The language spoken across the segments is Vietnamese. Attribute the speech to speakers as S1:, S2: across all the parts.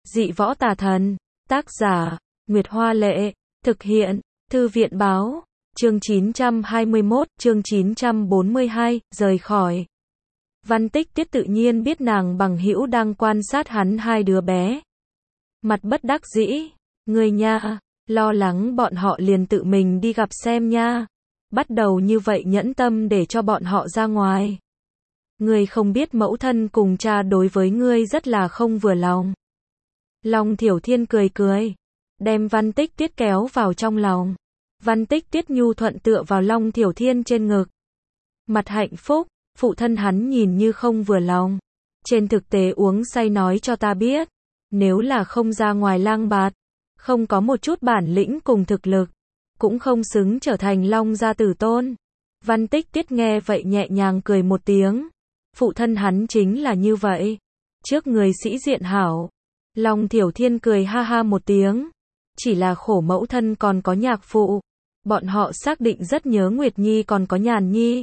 S1: Dị võ tà thần. Tác giả, Nguyệt Hoa Lệ. Thực hiện, Thư viện Báo. Chương 921, chương 942, rời khỏi. Văn Tích Tiết tự nhiên biết nàng bằng hữu đang quan sát hắn hai đứa bé. Mặt bất đắc dĩ. Người nha, lo lắng bọn họ liền tự mình đi gặp xem nha. Bắt đầu như vậy nhẫn tâm để cho bọn họ ra ngoài. Ngươi không biết mẫu thân cùng cha đối với ngươi rất là không vừa lòng. Long Thiểu Thiên cười cười, đem Văn Tích Tiết kéo vào trong lòng. Văn Tích Tiết nhu thuận tựa vào Long Thiểu Thiên trên ngực. Mặt hạnh phúc, phụ thân hắn nhìn như không vừa lòng. Trên thực tế uống say nói cho ta biết, nếu là không ra ngoài lang bạt, không có một chút bản lĩnh cùng thực lực, cũng không xứng trở thành Long gia tử tôn. Văn Tích Tiết nghe vậy nhẹ nhàng cười một tiếng. Phụ thân hắn chính là như vậy. Trước người sĩ diện hảo. Long Thiểu Thiên cười ha ha một tiếng. Chỉ là khổ mẫu thân còn có nhạc phụ. Bọn họ xác định rất nhớ Nguyệt Nhi còn có Nhàn Nhi.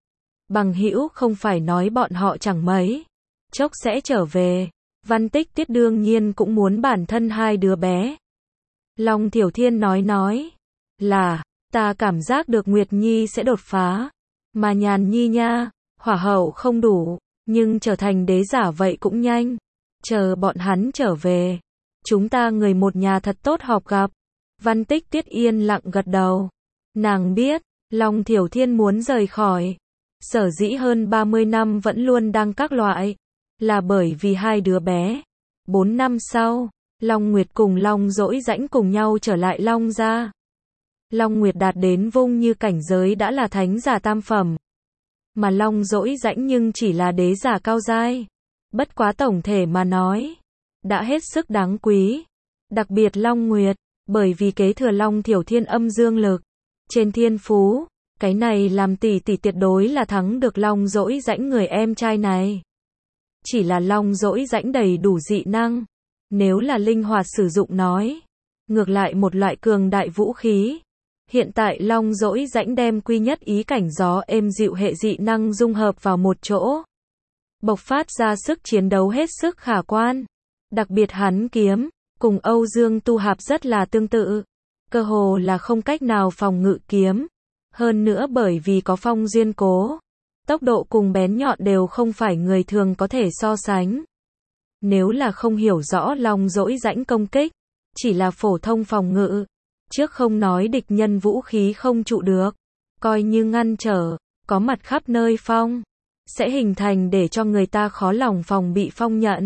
S1: Bằng hữu không phải nói bọn họ chẳng mấy chốc sẽ trở về. Văn Tích Tiết đương nhiên cũng muốn bản thân hai đứa bé. Long Thiểu Thiên nói là, ta cảm giác được Nguyệt Nhi sẽ đột phá. Mà Nhàn Nhi nha, hỏa hậu không đủ, nhưng trở thành đế giả vậy cũng nhanh. Chờ bọn hắn trở về, chúng ta người một nhà thật tốt họp gặp. Văn Tích Tiết yên lặng gật đầu. Nàng biết, Long Thiểu Thiên muốn rời khỏi. Sở dĩ hơn 30 năm vẫn luôn đang các loại, là bởi vì hai đứa bé. 4 năm sau, Long Nguyệt cùng Long Dỗi Dãnh cùng nhau trở lại Long gia. Long Nguyệt đạt đến vung như cảnh giới đã là thánh giả tam phẩm. Mà Long Dỗi Dãnh nhưng chỉ là đế giả cao giai. Bất quá tổng thể mà nói, đã hết sức đáng quý. Đặc biệt Long Nguyệt, bởi vì kế thừa Long Thiểu Thiên âm dương lực. Trên thiên phú, cái này làm tỷ tỷ tuyệt đối là thắng được Long Dỗi Dãnh người em trai này. Chỉ là Long Dỗi Dãnh đầy đủ dị năng. Nếu là linh hoạt sử dụng nói, ngược lại một loại cường đại vũ khí. Hiện tại Long Dỗi Dãnh đem quy nhất ý cảnh gió êm dịu hệ dị năng dung hợp vào một chỗ. Bộc phát ra sức chiến đấu hết sức khả quan. Đặc biệt hắn kiếm, cùng Âu Dương Tu Hạp rất là tương tự. Cơ hồ là không cách nào phòng ngự kiếm. Hơn nữa bởi vì có phong duyên cố. Tốc độ cùng bén nhọn đều không phải người thường có thể so sánh. Nếu là không hiểu rõ Long Dỗi Dãnh công kích, chỉ là phổ thông phòng ngự. Trước không nói địch nhân vũ khí không trụ được, coi như ngăn trở, có mặt khắp nơi phong, sẽ hình thành để cho người ta khó lòng phòng bị phong nhận.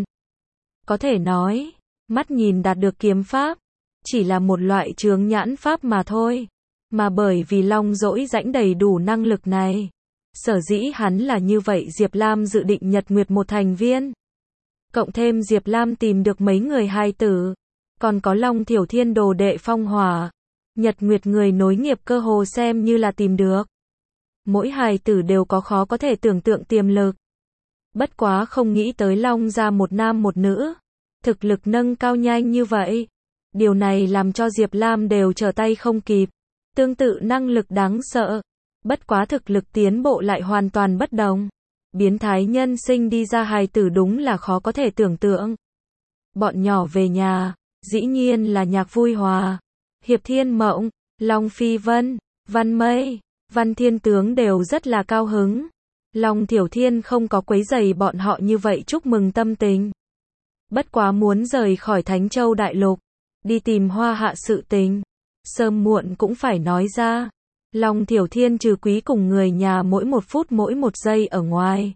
S1: Có thể nói, mắt nhìn đạt được kiếm pháp, chỉ là một loại chướng nhãn pháp mà thôi. Mà bởi vì Long Dỗi Dãnh đầy đủ năng lực này, sở dĩ hắn là như vậy. Diệp Lam dự định Nhật Nguyệt một thành viên. Cộng thêm Diệp Lam tìm được mấy người hài tử, còn có Long Thiểu Thiên đồ đệ phong hỏa. Nhật Nguyệt người nối nghiệp cơ hồ xem như là tìm được. Mỗi hài tử đều có khó có thể tưởng tượng tiềm lực. Bất quá không nghĩ tới Long ra một nam một nữ. Thực lực nâng cao nhanh như vậy. Điều này làm cho Diệp Lam đều trở tay không kịp. Tương tự năng lực đáng sợ. Bất quá thực lực tiến bộ lại hoàn toàn bất đồng. Biến thái nhân sinh đi ra hài tử đúng là khó có thể tưởng tượng. Bọn nhỏ về nhà, dĩ nhiên là Nhạc Vui Hòa, Hiệp Thiên Mộng, Long Phi Vân, Văn Mây, Văn Thiên Tướng đều rất là cao hứng. Long Thiểu Thiên không có quấy rầy bọn họ như vậy chúc mừng tâm tình. Bất quá muốn rời khỏi Thánh Châu Đại Lục, đi tìm Hoa Hạ sự tình, sớm muộn cũng phải nói ra. Long Thiểu Thiên trừ quý cùng người nhà mỗi một phút mỗi một giây ở ngoài.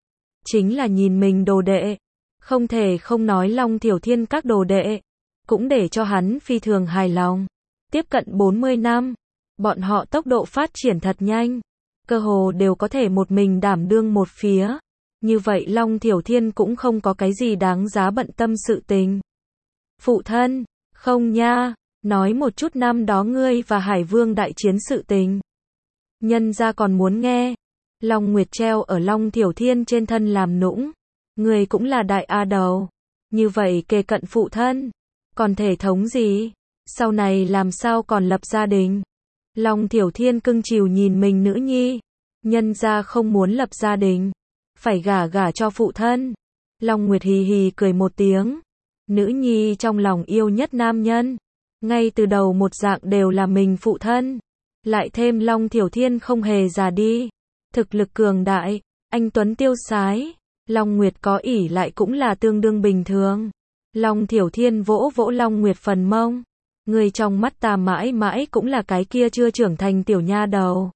S1: Chính là nhìn mình đồ đệ. Không thể không nói Long Thiểu Thiên các đồ đệ. Cũng để cho hắn phi thường hài lòng. Tiếp cận 40 năm. Bọn họ tốc độ phát triển thật nhanh. Cơ hồ đều có thể một mình đảm đương một phía. Như vậy Long Thiểu Thiên cũng không có cái gì đáng giá bận tâm sự tình. Phụ thân, không nha. Nói một chút năm đó ngươi và Hải Vương đại chiến sự tình. Nhân gia còn muốn nghe. Long Nguyệt treo ở Long Thiểu Thiên trên thân làm nũng. Ngươi cũng là đại A đầu. Như vậy kề cận phụ thân. Còn thể thống gì? Sau này làm sao còn lập gia đình? Long Thiểu Thiên cưng chiều nhìn mình nữ nhi. Nhân gia không muốn lập gia đình. Phải gả cho phụ thân. Long Nguyệt hì hì cười một tiếng. Nữ nhi trong lòng yêu nhất nam nhân. Ngay từ đầu một dạng đều là mình phụ thân. Lại thêm Long Thiểu Thiên không hề già đi. Thực lực cường đại, anh tuấn tiêu sái. Long Nguyệt có ỷ lại cũng là tương đương bình thường. Long Thiểu Thiên vỗ vỗ Long Nguyệt phần mông. Người trong mắt ta mãi mãi cũng là cái kia chưa trưởng thành tiểu nha đầu.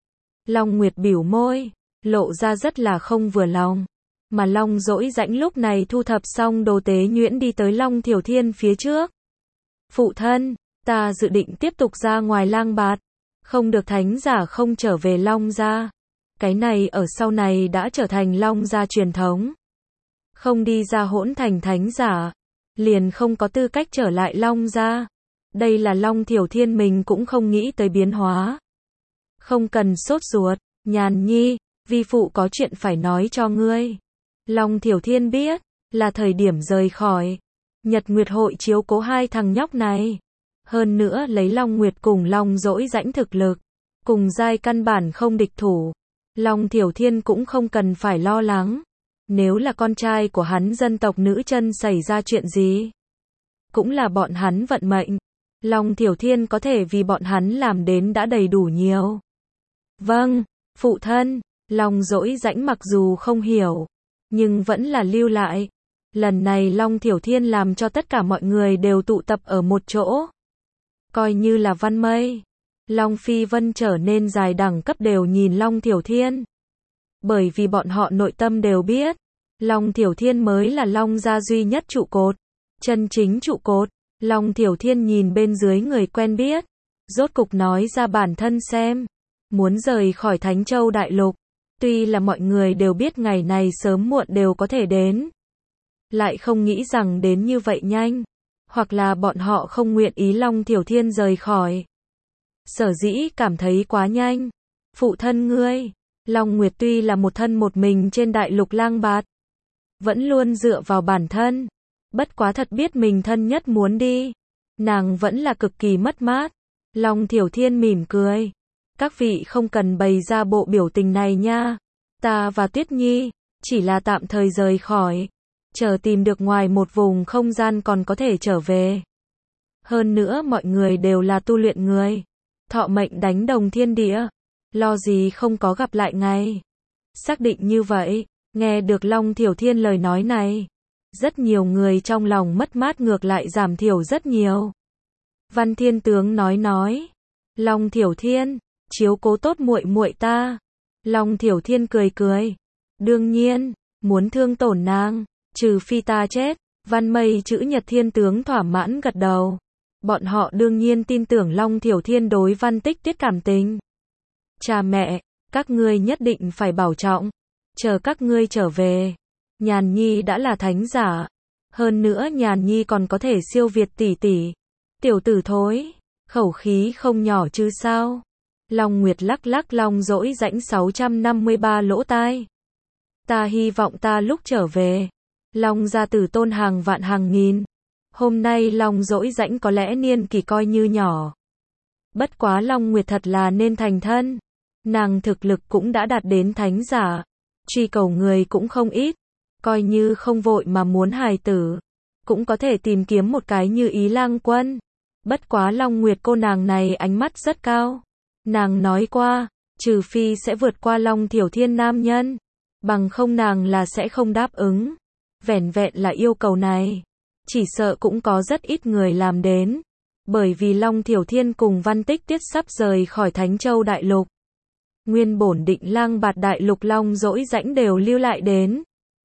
S1: Long Nguyệt bĩu môi, lộ ra rất là không vừa lòng. Mà Long Dỗi Dãnh lúc này thu thập xong đồ tế nhuyễn đi tới Long Thiểu Thiên phía trước. Phụ thân, ta dự định tiếp tục ra ngoài lang bạt. Không được thánh giả không trở về Long gia. Cái này ở sau này đã trở thành Long gia truyền thống. Không đi ra hỗn thành thánh giả, liền không có tư cách trở lại Long gia. Đây là Long Thiểu Thiên mình cũng không nghĩ tới biến hóa. Không cần sốt ruột, Nhàn Nhi, vi phụ có chuyện phải nói cho ngươi. Long Thiểu Thiên biết, là thời điểm rời khỏi Nhật Nguyệt hội chiếu cố hai thằng nhóc này. Hơn nữa lấy Long Nguyệt cùng Long Dỗi Dãnh thực lực, cùng giai căn bản không địch thủ. Long Thiểu Thiên cũng không cần phải lo lắng. Nếu là con trai của hắn dân tộc nữ chân xảy ra chuyện gì, cũng là bọn hắn vận mệnh. Long Thiểu Thiên có thể vì bọn hắn làm đến đã đầy đủ nhiều. Vâng, phụ thân. Long Dỗi Dãnh mặc dù không hiểu, nhưng vẫn là lưu lại. Lần này Long Thiểu Thiên làm cho tất cả mọi người đều tụ tập ở một chỗ. Coi như là Văn Mây, Long Phi Vân trở nên dài đẳng cấp đều nhìn Long Thiểu Thiên. Bởi vì bọn họ nội tâm đều biết, Long Thiểu Thiên mới là Long gia duy nhất trụ cột, chân chính trụ cột. Long Thiểu Thiên nhìn bên dưới người quen biết, rốt cục nói ra bản thân xem, muốn rời khỏi Thánh Châu Đại Lục. Tuy là mọi người đều biết ngày này sớm muộn đều có thể đến, lại không nghĩ rằng đến như vậy nhanh, hoặc là bọn họ không nguyện ý Long Thiểu Thiên rời khỏi. Sở dĩ cảm thấy quá nhanh. Phụ thân ngươi, Long Nguyệt tuy là một thân một mình trên đại lục lang bạt, vẫn luôn dựa vào bản thân. Bất quá thật biết mình thân nhất muốn đi, nàng vẫn là cực kỳ mất mát. Long Thiểu Thiên mỉm cười. Các vị không cần bày ra bộ biểu tình này nha. Ta và Tuyết Nhi chỉ là tạm thời rời khỏi, chờ tìm được ngoài một vùng không gian còn có thể trở về. Hơn nữa mọi người đều là tu luyện người, thọ mệnh đánh đồng thiên địa, lo gì không có gặp lại ngày. Xác định như vậy, nghe được Long Thiểu Thiên lời nói này, rất nhiều người trong lòng mất mát ngược lại giảm thiểu rất nhiều. Văn Thiên Tướng nói, Long Thiểu Thiên, chiếu cố tốt muội muội ta. Long Thiểu Thiên cười, đương nhiên, muốn thương tổn nàng, trừ phi ta chết. Văn Mây chữ Nhật Thiên Tướng thỏa mãn gật đầu. Bọn họ đương nhiên tin tưởng Long Thiểu Thiên đối Văn Tích Tuyết cảm tình. Cha mẹ, các ngươi nhất định phải bảo trọng, chờ các ngươi trở về. Nhàn Nhi đã là thánh giả, hơn nữa Nhàn Nhi còn có thể siêu việt tỷ tỷ. Tiểu tử thối, khẩu khí không nhỏ chứ sao. Long Nguyệt lắc Long Dỗi Dãnh 653 lỗ tai. Ta hy vọng ta lúc trở về, Long gia tử tôn hàng vạn hàng nghìn. Hôm nay Long Dỗi Dãnh có lẽ niên kỷ coi như nhỏ. Bất quá Long Nguyệt thật là nên thành thân. Nàng thực lực cũng đã đạt đến thánh giả, truy cầu người cũng không ít. Coi như không vội mà muốn hài tử, cũng có thể tìm kiếm một cái như ý lang quân. Bất quá Long Nguyệt cô nàng này ánh mắt rất cao. Nàng nói qua, trừ phi sẽ vượt qua Long Thiểu Thiên nam nhân, bằng không nàng là sẽ không đáp ứng. Vẻn vẹn là yêu cầu này, chỉ sợ cũng có rất ít người làm đến. Bởi vì Long Thiểu Thiên cùng Văn Tích Tuyết sắp rời khỏi Thánh Châu Đại Lục. Nguyên bổn định lang bạt đại lục Long Dỗi Dãnh đều lưu lại đến.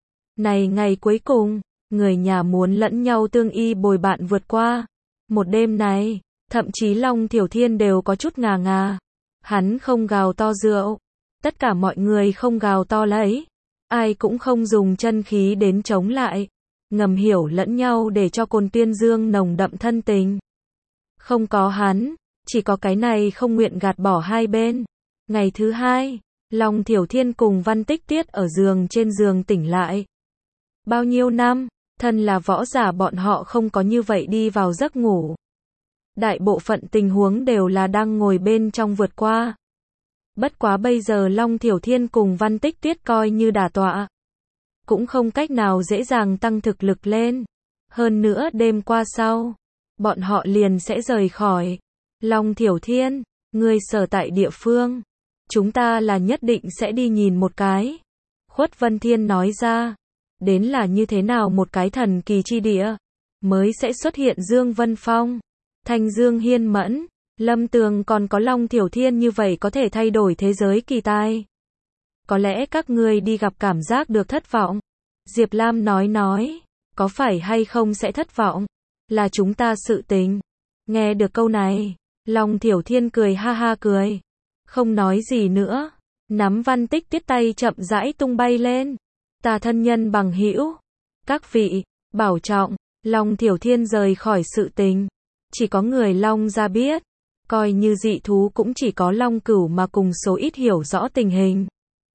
S1: Này ngày cuối cùng, người nhà muốn lẫn nhau tương y bồi bạn vượt qua. Một đêm này, thậm chí Long Thiểu Thiên đều có chút ngà ngà. Hắn không gào to rượu. Tất cả mọi người không gào to lấy. Ai cũng không dùng chân khí đến chống lại. Ngầm hiểu lẫn nhau để cho cồn tuyên dương nồng đậm thân tình. Không có hắn, chỉ có cái này không nguyện gạt bỏ hai bên. Ngày thứ hai, Long Thiểu Thiên cùng Văn Tích Tuyết ở giường trên giường tỉnh lại. Bao nhiêu năm, thân là võ giả bọn họ không có như vậy đi vào giấc ngủ. Đại bộ phận tình huống đều là đang ngồi bên trong vượt qua. Bất quá bây giờ Long Thiểu Thiên cùng Văn Tích Tuyết coi như đả tọa, cũng không cách nào dễ dàng tăng thực lực lên. Hơn nữa đêm qua sau, bọn họ liền sẽ rời khỏi. Long Thiểu Thiên, ngươi sở tại địa phương, chúng ta là nhất định sẽ đi nhìn một cái. Khuất Vân Thiên nói ra, đến là như thế nào một cái thần kỳ chi địa, mới sẽ xuất hiện Dương Vân Phong, Thanh Dương Hiên Mẫn, Lâm Tường còn có Long Thiểu Thiên như vậy có thể thay đổi thế giới kỳ tài. Có lẽ các ngươi đi gặp cảm giác được thất vọng. Diệp Lam nói, có phải hay không sẽ thất vọng, là chúng ta sự tình. Nghe được câu này, Long Thiểu Thiên cười ha ha cười, không nói gì nữa, nắm Văn Tích Tuyết tay chậm rãi tung bay lên. Ta thân nhân bằng hữu, các vị, bảo trọng. Long Thiểu Thiên rời khỏi sự tình, chỉ có người Long gia biết, coi như dị thú cũng chỉ có Long Cửu mà cùng số ít hiểu rõ tình hình.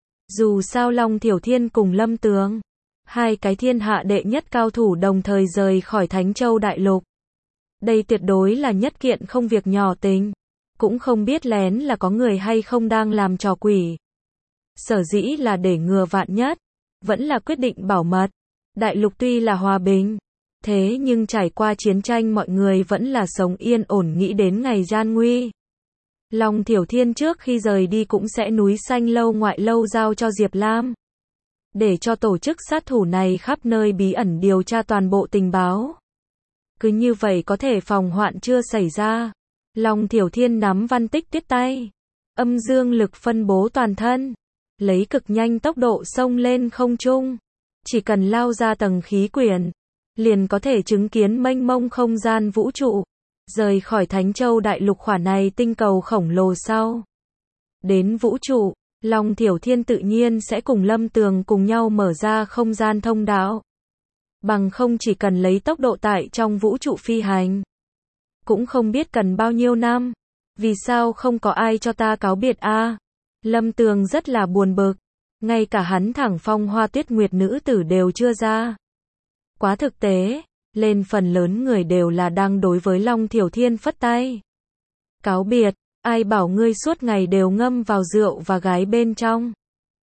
S1: Dù sao Long Thiểu Thiên cùng Lâm Tường, hai cái thiên hạ đệ nhất cao thủ đồng thời rời khỏi Thánh Châu Đại Lục. Đây tuyệt đối là nhất kiện không việc nhỏ tình, cũng không biết lén là có người hay không đang làm trò quỷ. Sở dĩ là để ngừa vạn nhất, vẫn là quyết định bảo mật. Đại lục tuy là hòa bình, thế nhưng trải qua chiến tranh mọi người vẫn là sống yên ổn nghĩ đến ngày gian nguy. Long Thiểu Thiên trước khi rời đi cũng sẽ núi xanh lâu ngoại lâu giao cho Diệp Lam, để cho tổ chức sát thủ này khắp nơi bí ẩn điều tra toàn bộ tình báo. Cứ như vậy có thể phòng hoạn chưa xảy ra. Long Thiểu Thiên nắm Văn Tích Tuyết tay, âm dương lực phân bố toàn thân, lấy cực nhanh tốc độ xông lên không trung. Chỉ cần lao ra tầng khí quyển, liền có thể chứng kiến mênh mông không gian vũ trụ, rời khỏi Thánh Châu Đại Lục khoản này tinh cầu khổng lồ sau. Đến vũ trụ, Long Thiểu Thiên tự nhiên sẽ cùng Lâm Tường cùng nhau mở ra không gian thông đạo. Bằng không chỉ cần lấy tốc độ tại trong vũ trụ phi hành, cũng không biết cần bao nhiêu năm. Vì sao không có ai cho ta cáo biệt a? Lâm Tường rất là buồn bực, ngay cả hắn thẳng Phong Hoa Tuyết Nguyệt nữ tử đều chưa ra. Quá thực tế, lên phần lớn người đều là đang đối với Long Thiểu Thiên phất tay. Cáo biệt, ai bảo ngươi suốt ngày đều ngâm vào rượu và gái bên trong.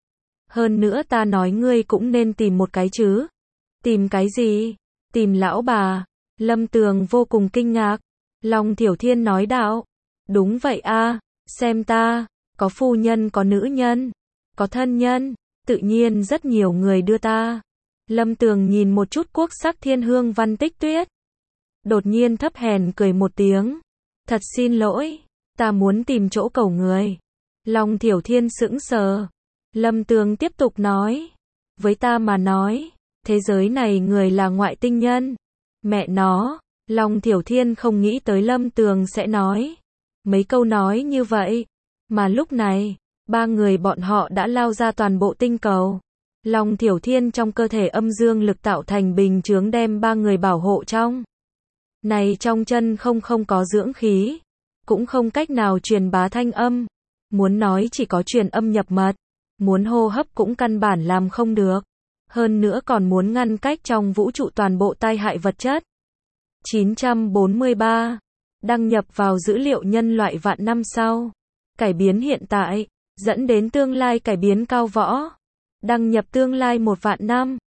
S1: Hơn nữa ta nói ngươi cũng nên tìm một cái chứ. Tìm cái gì? Tìm lão bà. Lâm Tường vô cùng kinh ngạc. Long Thiểu Thiên nói đạo. Đúng vậy a, xem ta, có phu nhân có nữ nhân, có thân nhân, tự nhiên rất nhiều người đưa ta. Lâm Tường nhìn một chút quốc sắc thiên hương Văn Tích Tuyết, đột nhiên thấp hèn cười một tiếng. Thật xin lỗi, ta muốn tìm chỗ cầu người. Long Thiểu Thiên sững sờ. Lâm Tường tiếp tục nói, với ta mà nói, thế giới này người là ngoại tinh nhân. Mẹ nó, Long Thiểu Thiên không nghĩ tới Lâm Tường sẽ nói mấy câu nói như vậy. Mà lúc này, ba người bọn họ đã lao ra toàn bộ tinh cầu. Long Thiểu Thiên trong cơ thể âm dương lực tạo thành bình chướng đem ba người bảo hộ trong. Này trong chân không có dưỡng khí, cũng không cách nào truyền bá thanh âm. Muốn nói chỉ có truyền âm nhập mật, muốn hô hấp cũng căn bản làm không được. Hơn nữa còn muốn ngăn cách trong vũ trụ toàn bộ tai hại vật chất. 943. Đăng nhập vào dữ liệu nhân loại vạn năm sau. Cải biến hiện tại, dẫn đến tương lai cải biến cao võ. Đăng nhập tương lai 1 vạn năm.